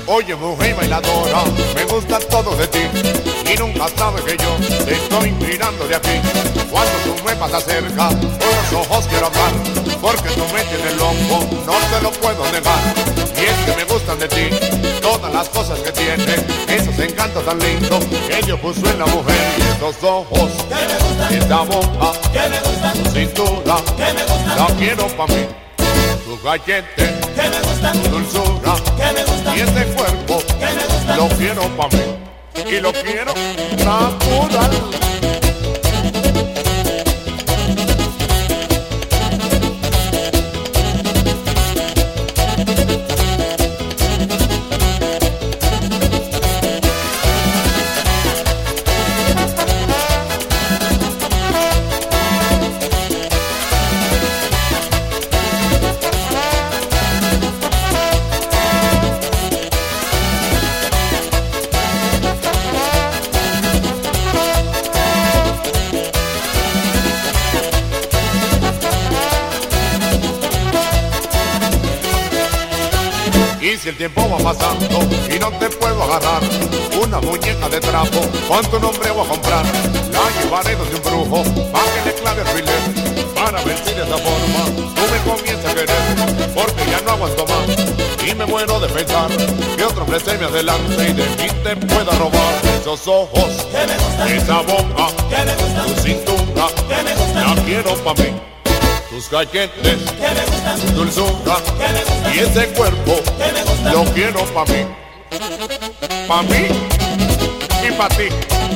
Oye, mujer bailadora, me gusta todo de ti y nunca sabes que yo te estoy mirando de aquí. Cuando tú me pasas cerca, con los ojos quiero hablar, porque tú me tienes loco, no te lo puedo negar. Y es que me gustan de ti todas las cosas que tienes, esos encantos tan lindos que Dios puso en la mujer. Y esos ojos, esa boca, tu cintura, la quiero pa' mí. Tu gallete, tu dulzura, y ese cuerpo, lo quiero pa' mí. Y lo quiero natural. Y si el tiempo va pasando y no te puedo agarrar, una muñeca de trapo con tu nombre voy a comprar. La llevaré donde un brujo pa' que le clave el filet, para ver si de esa forma tú me comienzas a querer. Porque ya no aguanto más y me muero de pensar que otro hombre se me adelante y de mí te pueda robar. Esos ojos, esa boca, tu cintura, la quiero pa' mí. Tus galletes, tu dulzura, y ese cuerpo, lo quiero pa' mí. Pa' mí y pa' ti.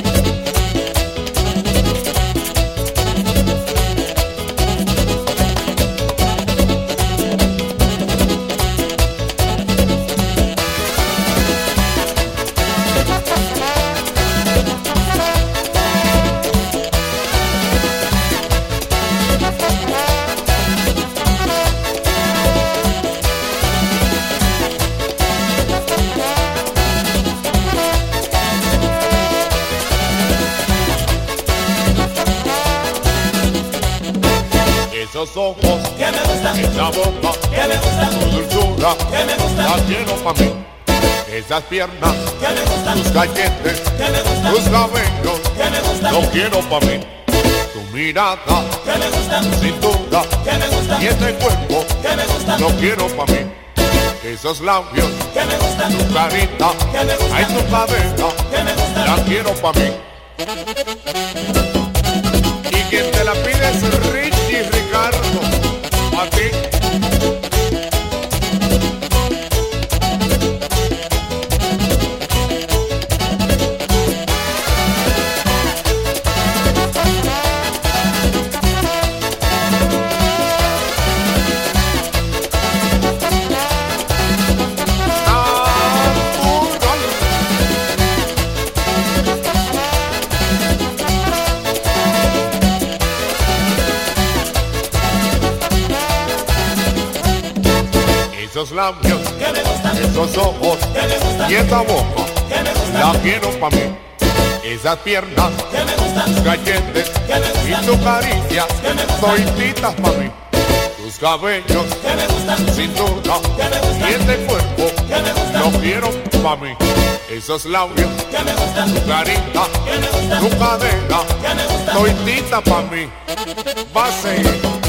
Esos ojos, esa boca, tu dulzura, la quiero pa' mí. Esas piernas, tus galletes, tus cabellos, lo quiero pa' mí. Tu mirada, tu cintura, y ese cuerpo, lo quiero pa' mí. Esos labios, tu carita, ay tu cabeza, la quiero pa' mí. Y quien te la pide es Richie Ricardo, a ti. Esos labios, esos ojos, y esa boca, la quiero pa' mí. Esas piernas, tus galletes, y tu caricia, todititas pa' mí. Tus cabellos, tu cintura, y ese cuerpo, lo quiero pa' mí. Esos labios, tu carita, tu cadera, toditita pa' mí. Va a seguir.